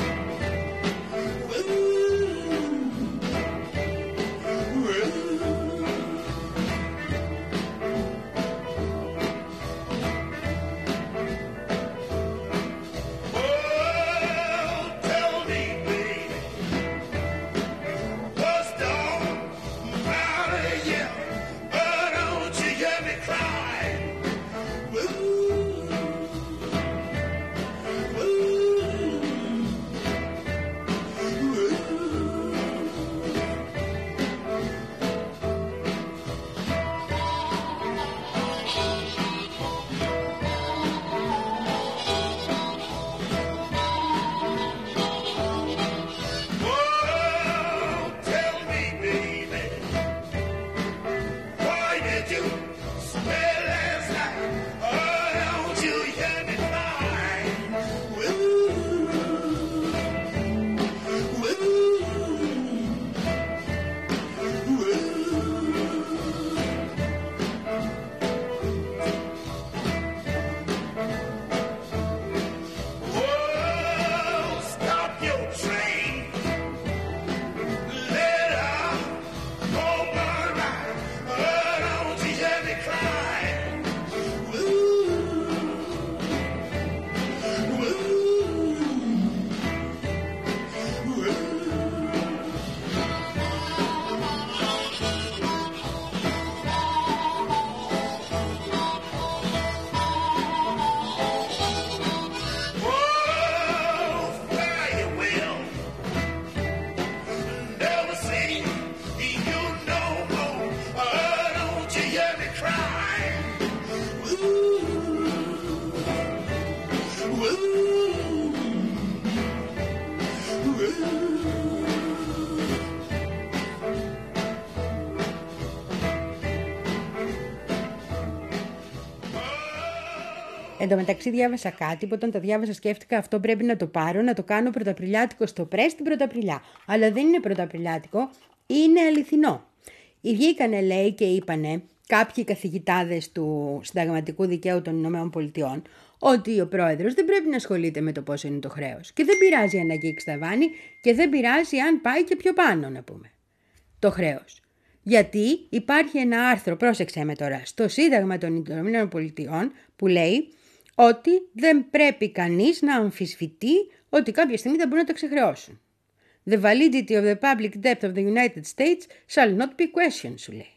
Εν τω μεταξύ διάβασα κάτι που όταν το διάβασα σκέφτηκα αυτό πρέπει να το πάρω, να το κάνω πρωταπριλιάτικο στο πρέσ την Πρωταπριλιά. Αλλά δεν είναι πρωταπριλιάτικο, είναι αληθινό. Βγήκανε, λέει, και είπανε κάποιοι καθηγητάδες του συνταγματικού δικαίου των Ηνωμένων Πολιτειών ότι ο πρόεδρος δεν πρέπει να ασχολείται με το πόσο είναι το χρέος. Και δεν πειράζει αν αγγίξει τα βάνη και δεν πειράζει αν πάει και πιο πάνω, να πούμε, το χρέος. Γιατί υπάρχει ένα άρθρο, πρόσεξε με τώρα, στο Σύνταγμα των Ηνωμένων Πολιτειών που λέει ότι δεν πρέπει κανείς να αμφισβητεί ότι κάποια στιγμή θα μπορούν να τα ξεχρεώσουν. The validity of the public debt of the United States shall not be questioned, σου λέει.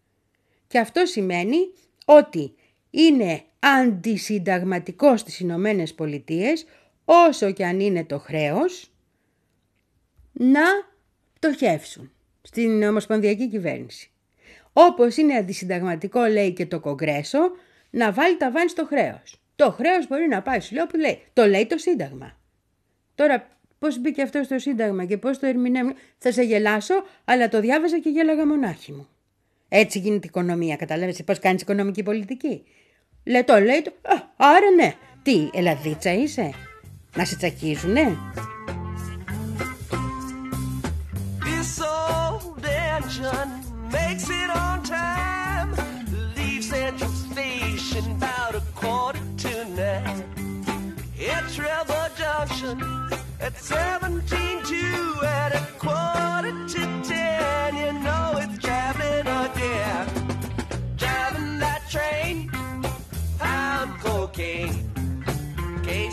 Και αυτό σημαίνει ότι είναι αντισυνταγματικό στις Ηνωμένες Πολιτείες, όσο και αν είναι το χρέος, να πτωχεύσουν στην ομοσπονδιακή κυβέρνηση. Όπως είναι αντισυνταγματικό, λέει, και το Κογκρέσο, να βάλει τα βάνη στο χρέος. Το χρέος μπορεί να πάει, σου λέω, που λέει. Το λέει το Σύνταγμα. Τώρα, πώς μπήκε αυτό στο Σύνταγμα και πώς το ερμηνεύουν, θα σε γελάσω, αλλά το διάβαζα και γέλαγα μονάχη μου. Έτσι γίνεται η οικονομία. Καταλάβεις πώς κάνεις οικονομική πολιτική. Λέει το, λέει το. Α, άρα ναι. Τι, ελαδίτσα είσαι? Να σε τσακίζουνε? This old engine makes it on time. Leaves Central Station about a quarter to nine. Hit Trevor Junction at seventeen two at a quarter to ten. You know it's traveling again. Driving that train, pound cocaine.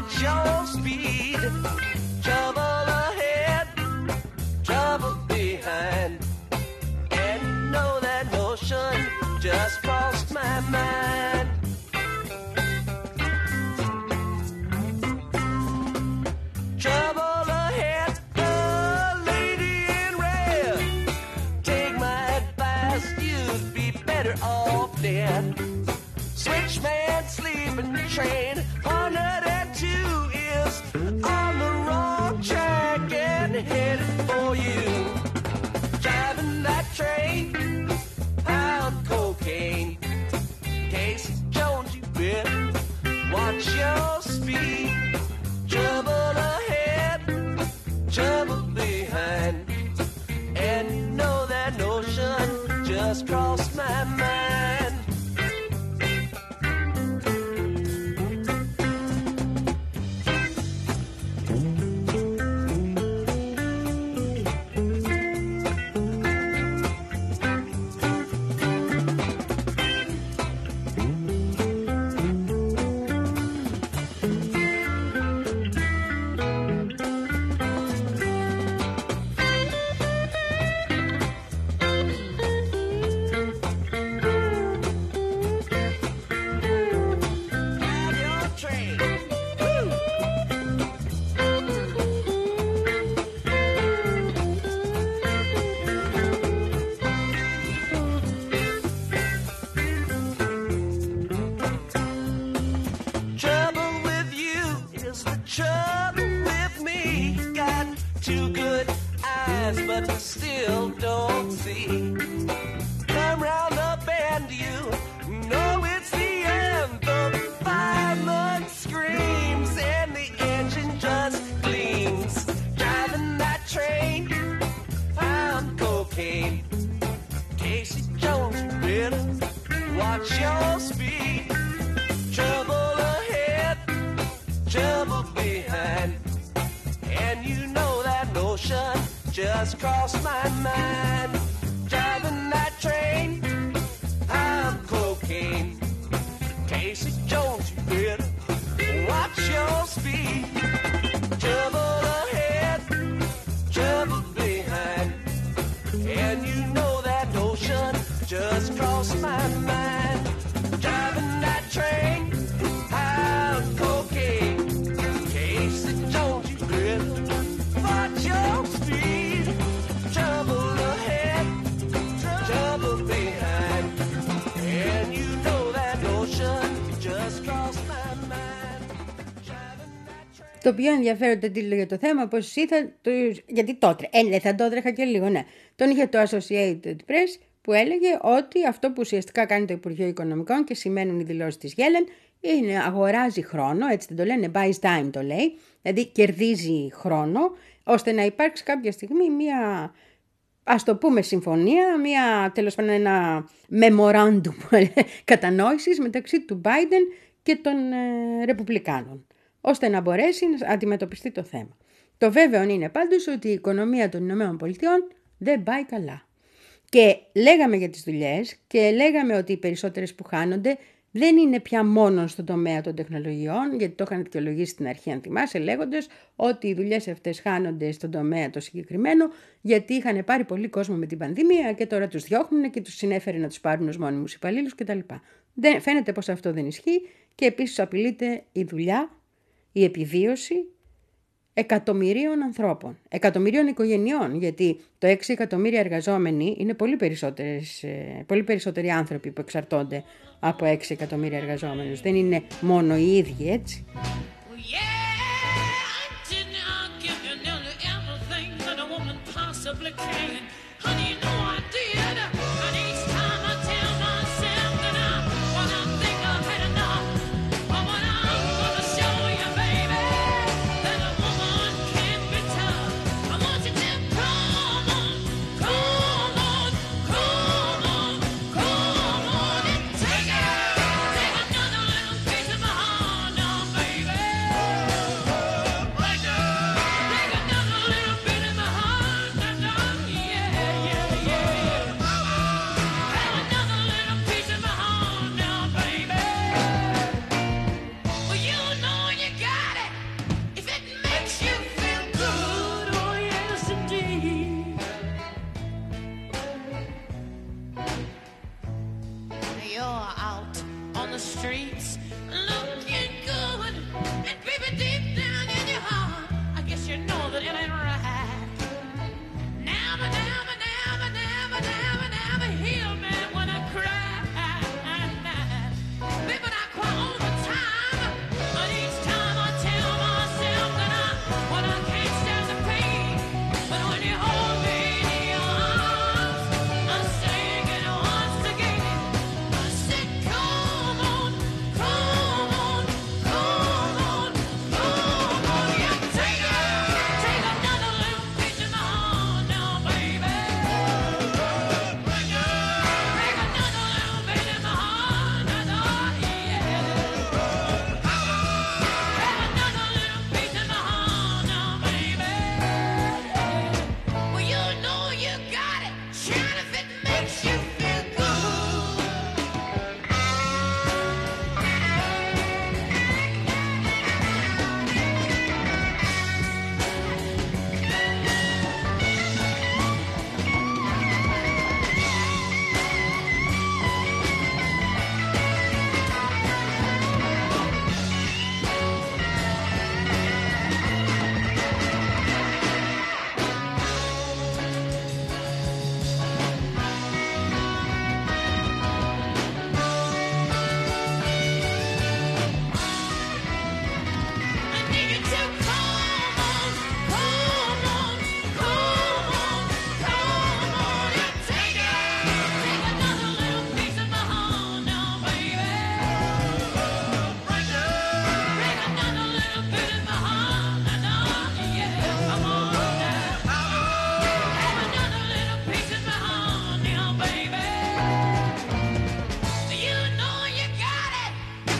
watch your speed. Trouble ahead, trouble behind. And you know that notion just crossed my mind. Trouble ahead, the lady in red. Take my advice, you'd be better off dead. Switchman sleeping train, one oh two is on the wrong track and headed for you. Driving that train, pound cocaine. Casey Jones, you better watch your speed. Trouble ahead, trouble behind. And you know that notion just crossed my mind. But still don't see. Come round the bend, you know it's the end. The fireman screams and the engine just gleams. Driving that train, found cocaine. Casey Jones, you better watch your speed. Trouble ahead, trouble behind. And you know that notion just crossed my mind. Driving that train, I'm cocaine. Casey Jones, you better watch your speed. Trouble ahead, trouble behind. And you know that notion just crossed my mind. Driving that train, I'm cocaine. Casey Jones, you better watch your speed. Trouble ahead, trouble behind. And you know that notion just crossed my mind. Το πιο ενδιαφέρον τίτλο για το θέμα, όπως είδα, το, γιατί το τρέχα, ε, θα το τρέχα και λίγο, ναι. Τον είχε το Associated Press που έλεγε ότι αυτό που ουσιαστικά κάνει το Υπουργείο Οικονομικών και σημαίνουν οι δηλώσεις της Γέλεν είναι αγοράζει χρόνο, έτσι δεν το λένε, buys time το λέει, δηλαδή κερδίζει χρόνο, ώστε να υπάρξει κάποια στιγμή μια, ας το πούμε, συμφωνία, μια, τέλος πάντων ένα memorandum κατανόησης μεταξύ του Biden και των ε, Ρεπουμπλικάνων, ώστε να μπορέσει να αντιμετωπιστεί το θέμα. Το βέβαιο είναι πάντως ότι η οικονομία των Ηνωμένων Πολιτειών δεν πάει καλά. Και λέγαμε για τις δουλειές και λέγαμε ότι οι περισσότερες που χάνονται δεν είναι πια μόνο στον τομέα των τεχνολογιών, γιατί το είχαν δικαιολογήσει στην αρχή, αν θυμάσαι, λέγοντας ότι οι δουλειές αυτές χάνονται στον τομέα το συγκεκριμένο, γιατί είχαν πάρει πολύ κόσμο με την πανδημία και τώρα τους διώχνουν και τους συνέφερε να τους πάρουν ως μόνιμους υπαλλήλους κτλ. Δεν, φαίνεται πως αυτό δεν ισχύει και επίσης απειλείται η δουλειά, η επιβίωση εκατομμυρίων ανθρώπων, εκατομμυρίων οικογενειών, γιατί το έξι εκατομμύρια εργαζόμενοι είναι πολύ, περισσότερες, πολύ περισσότεροι άνθρωποι που εξαρτώνται από έξι εκατομμύρια εργαζόμενους. Δεν είναι μόνο οι ίδιοι, έτσι. Take another little piece of my heart now, baby. you're out on the streets looking good, and baby, deep down in your heart, I guess you know that it ain't right. Never, never, never, never, never, never heal me when I cry. Baby, I cry all the time, but each time I tell myself that I, when I can't stand the pain, but when you hold me in your arms, I'm singing once again. I said, come on, come on, come on, come on, yeah, take it, take another little piece of my heart now, baby. Take another little bit of my heart now, yeah. Take another little piece of my heart now, baby. Well, you know you got it, shine if it makes you feel good. I need you to come on, come on, come on, come on, and take it. Take another little piece of my heart now, baby. Break another little bit of my heart now, yeah. Come on now. Have another little piece of my heart now, baby. You know you got it.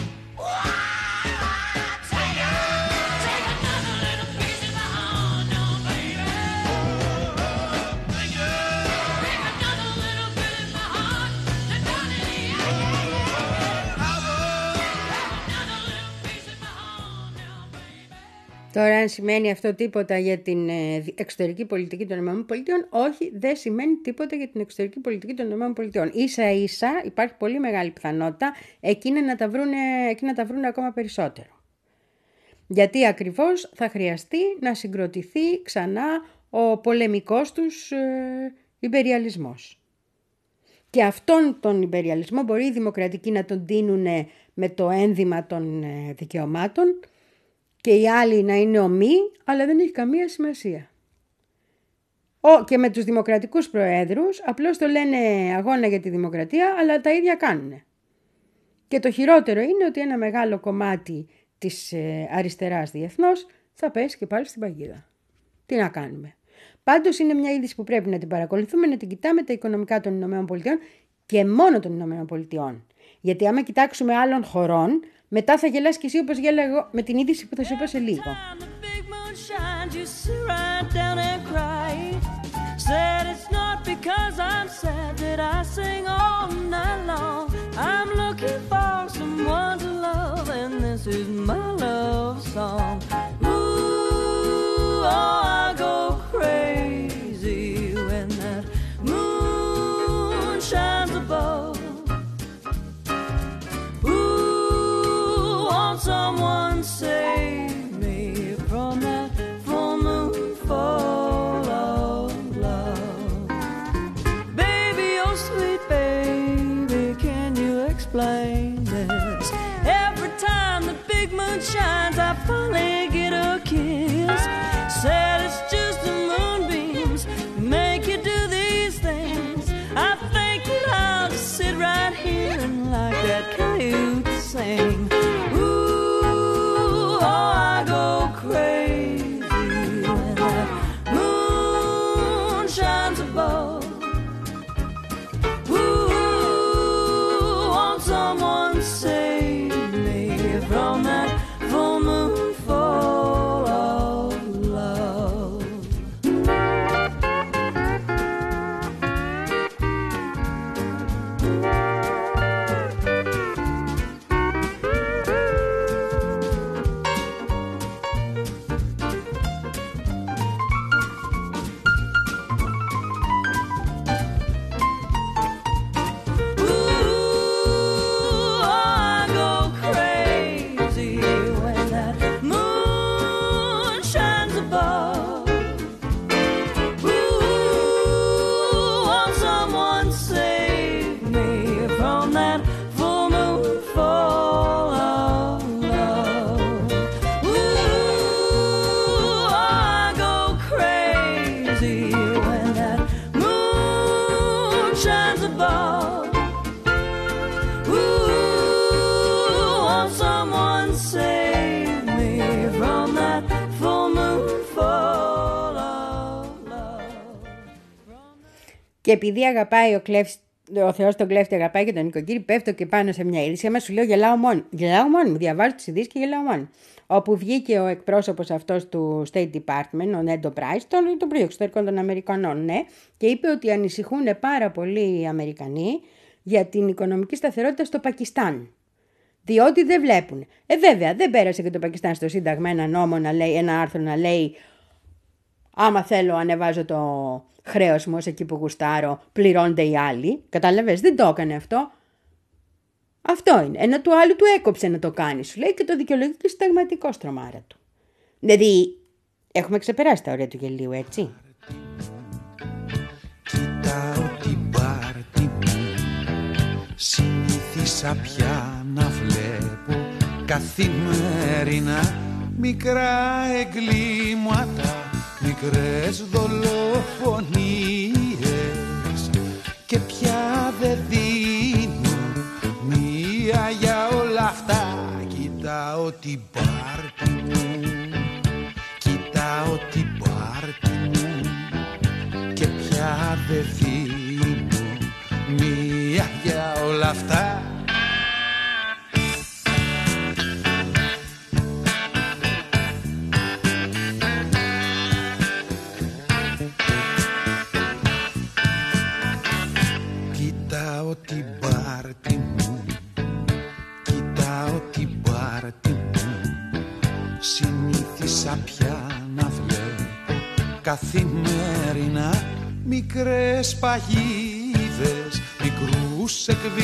Take it. Take another little piece of my heart now, baby. Take another little bit of my heart now, darling, yeah, yeah, yeah. Another little piece of my heart now, baby. Τώρα, αν σημαίνει αυτό τίποτα για την ε, εξωτερική πολιτική των ΗΠΑ, όχι, δεν σημαίνει τίποτα για την εξωτερική πολιτική των ΗΠΑ. Ίσα ίσα υπάρχει πολύ μεγάλη πιθανότητα εκείνα να τα βρούνε, εκείνα να τα βρούνε ακόμα περισσότερο. Γιατί ακριβώς θα χρειαστεί να συγκροτηθεί ξανά ο πολεμικός τους ε, ιμπεριαλισμός. Και αυτόν τον ιμπεριαλισμό μπορεί οι δημοκρατικοί να τον τείνουν με το ένδυμα των ε, δικαιωμάτων και οι άλλοι να είναι ομοί, αλλά δεν έχει καμία σημασία. Ο, και με τους δημοκρατικούς προέδρους απλώς το λένε αγώνα για τη δημοκρατία, αλλά τα ίδια κάνουν. Και το χειρότερο είναι ότι ένα μεγάλο κομμάτι της ε, αριστεράς διεθνώς θα πέσει και πάλι στην παγίδα. Τι να κάνουμε. Πάντως είναι μια είδηση που πρέπει να την παρακολουθούμε, να την κοιτάμε τα οικονομικά των ΗΠΑ και μόνο των ΗΠΑ. Γιατί άμα κοιτάξουμε άλλων χωρών, μετά θα γελάς και εσύ όπως γέλα εγώ με την είδηση που θα σου πω σε λίγο. Time the big moon shines, you sit right down and cry. Said it's not because I'm sad that I sing all night long. I'm looking for someone to love, and this is my love song. Ooh, oh, I go crazy when that moon shines above. Ooh, won't someone save me from that full moon fall of love? Baby, oh sweet baby, can you explain this? Every time the big moon shines, I finally get a kiss. Said it's just the moonbeams make you do these things. I think that I'll just sit right here and like that coyote sing. Ooh, oh, I go crazy when that moon shines above. Ooh, won't someone save me from that full moon fall of love? from that full moon full of love. Ooh, I go crazy when that moon shines above. Ooh, won't someone save me from that full moon full of love. Και επειδή αγαπάει ο κλέφτης, ο Θεός τον κλέφτη αγαπάει και τον νοικοκύρη, πέφτω και πάνω σε μια είδηση. Άμα σου λέω γελάω μόνο. Γελάω μόνο. Μου διαβάζω τις ειδήσεις και γελάω μόνο. Όπου βγήκε ο εκπρόσωπος αυτός του State Department, ο Νέντο Πράις, τον, τον Υπουργείο Εξωτερικών των Αμερικανών, ναι, και είπε ότι ανησυχούν πάρα πολύ οι Αμερικανοί για την οικονομική σταθερότητα στο Πακιστάν. Διότι δεν βλέπουν. Ε, βέβαια, δεν πέρασε και το Πακιστάν στο Σύνταγμα ένα νόμο να λέει, ένα άρθρο να λέει, άμα θέλω ανεβάζω το χρέος μου ως εκεί που γουστάρω, πληρώνται οι άλλοι. Κατάλαβες, δεν το έκανε αυτό. Αυτό είναι. Ενώ του άλλου του έκοψε να το κάνει, σου λέει, και το δικαιολογεί και συνταγματικό στρωμάρα του. Δηλαδή, έχουμε ξεπεράσει τα ωραία του γελίου, έτσι. Κοιτάω την πάρτι μου, συνήθισα πια να βλέπω καθημερινά μικρά εγκλήματα, μικρές δολοφονίες, και πια δεν δίνω μία για όλα αυτά. Κοιτάω την πάρτι μου, κοιτάω την πάρτι μου, και πια δεν δίνω μία για όλα αυτά. Κοιτάω την πάρτι μου, κοιτάω την πάρτι μου, συνήθισα πια να βλέπω καθημερινά μικρές παγίδες, μικρούς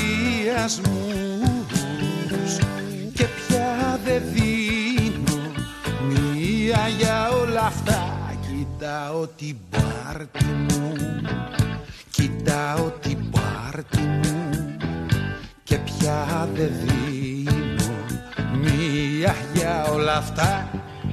εκβιασμούς, και πια δεν δίνω μία για όλα αυτά. Κοιτάω την πάρτι μου, κοιτάω την πάρτι μου, και πια δεν δίνω μία για όλα αυτά.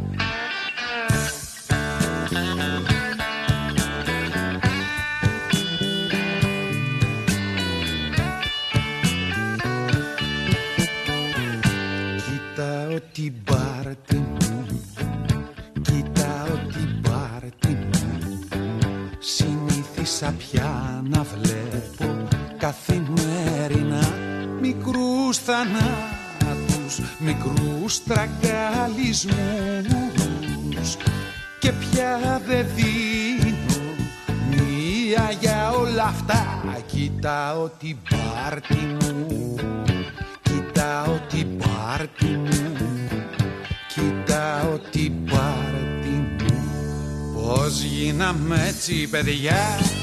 Κοιτάω την πάρτι μου, κοιτάω την πάρτι μου, συνήθισα πια να βλέπω καθημερινά μικρούς θανάτους, μικρούς τραγκαλισμούς, και πια δεν δίνω μία για όλα αυτά. Κοιτάω την πάρτι μου, κοιτάω την πάρτι μου, κοιτάω την πάρτι μου. Πώς γίναμε έτσι, παιδιά?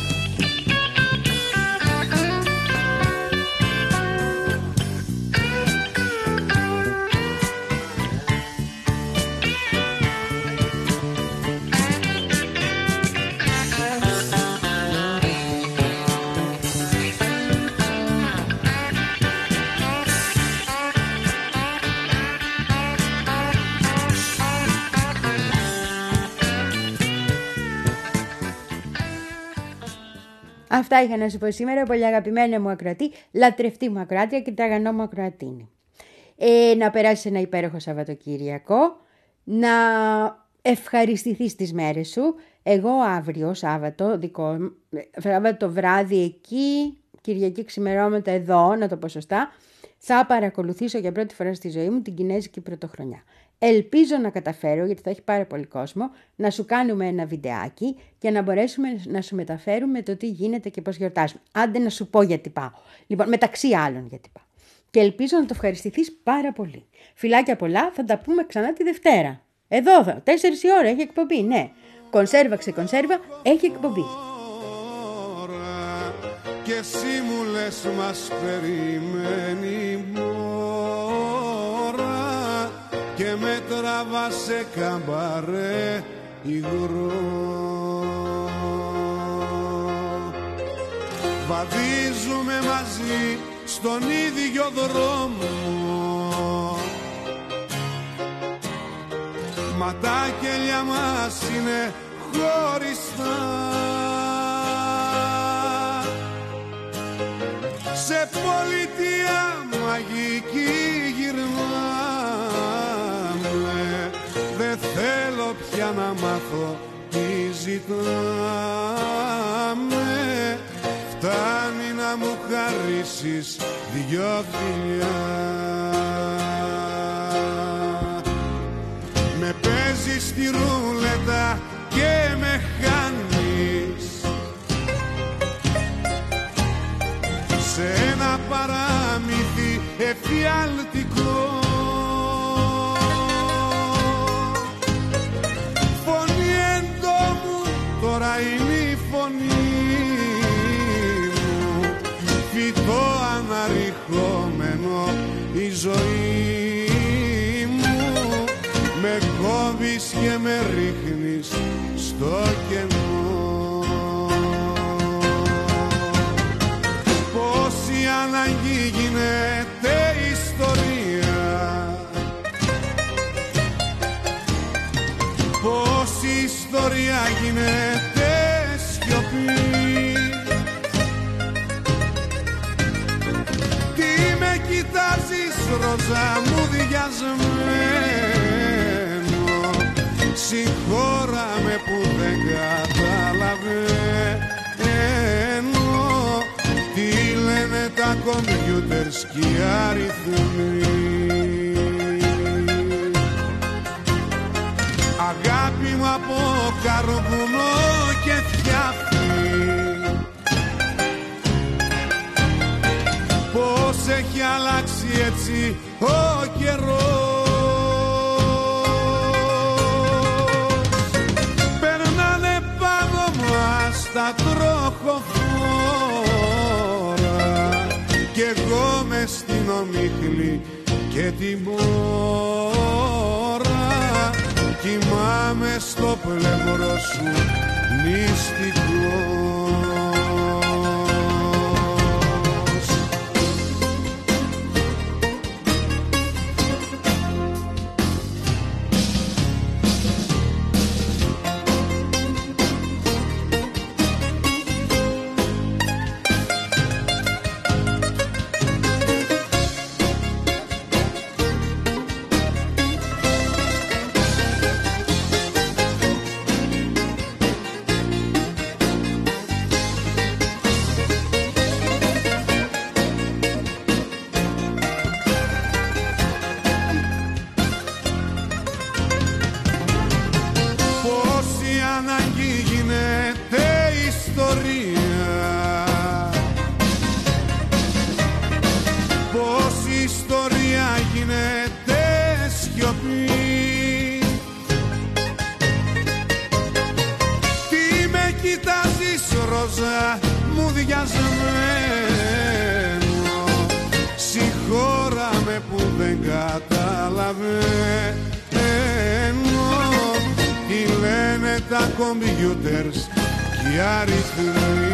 Αυτά είχα να σου πω σήμερα, πολύ αγαπημένα μου ακροατή, λατρευτή μου ακροάτρια και τραγανό μου ακροατίνη. Ε, να περάσεις ένα υπέροχο Σαββατοκύριακο, να ευχαριστηθείς τις μέρες σου. Εγώ αύριο, Σάββατο, δικό, Σάββατο βράδυ εκεί, Κυριακή ξημερώματα εδώ, να το πω σωστά, θα παρακολουθήσω για πρώτη φορά στη ζωή μου την Κινέζικη Πρωτοχρονιά. Ελπίζω να καταφέρω, γιατί θα έχει πάρα πολύ κόσμο, να σου κάνουμε ένα βιντεάκι και να μπορέσουμε να σου μεταφέρουμε το τι γίνεται και πώς γιορτάζουμε. Άντε να σου πω γιατί πάω. Λοιπόν, μεταξύ άλλων γιατί πάω. Και ελπίζω να το ευχαριστηθείς πάρα πολύ. Φιλάκια πολλά, θα τα πούμε ξανά τη Δευτέρα. Εδώ θα, τέσσερις η ώρα, έχει εκπομπή, ναι. Κονσέρβα ξεκονσέρβα, έχει εκπομπή. Και εσύ μου λες μας περιμένει μόρα και με τραβά σε καμπαρέ υγρό. Βαδίζουμε μαζί στον ίδιο δρόμο, μα τα κελιά μας είναι χωριστά. Σε πολιτεία μαγική γυρνάμε, δεν θέλω πια να μάθω τι ζητάμε. Φτάνει να μου χαρίσεις δυο φιλιά. Με παίζεις στη ρούλετα και με χάνεις σε ένα παράμυθι εφιαλτικό. Φωνή εντόμου τώρα είναι η φωνή μου, φυτό αναρριχόμενο η ζωή μου. Με κόβεις και με ρίχνεις στο κενό. Πόση ανάγκη γίνεται ιστορία, πόση ιστορία γίνεται σιωπή. Τι με κοιτάζεις ροζά μου διασμένο, συγχώρα με που δεν καταλαβαίνω τι λένε τα κομπιούτερς κι οι αριθμοί. Αγάπη μου από καρβουνό και φτιάχνει, πώς έχει αλλάξει έτσι ο καιρός. Περνάνε πάνω μας τα τροχοφόρα κι εγώ μες στην ομίχλη και την μπόρα κοιμάμαι στο πλευρό σου μυστικό. Μου διασμένο, συγχώρα με που δεν καταλαβαίνω τι λένε τα κομπιούτερς κι οι αριθμοί.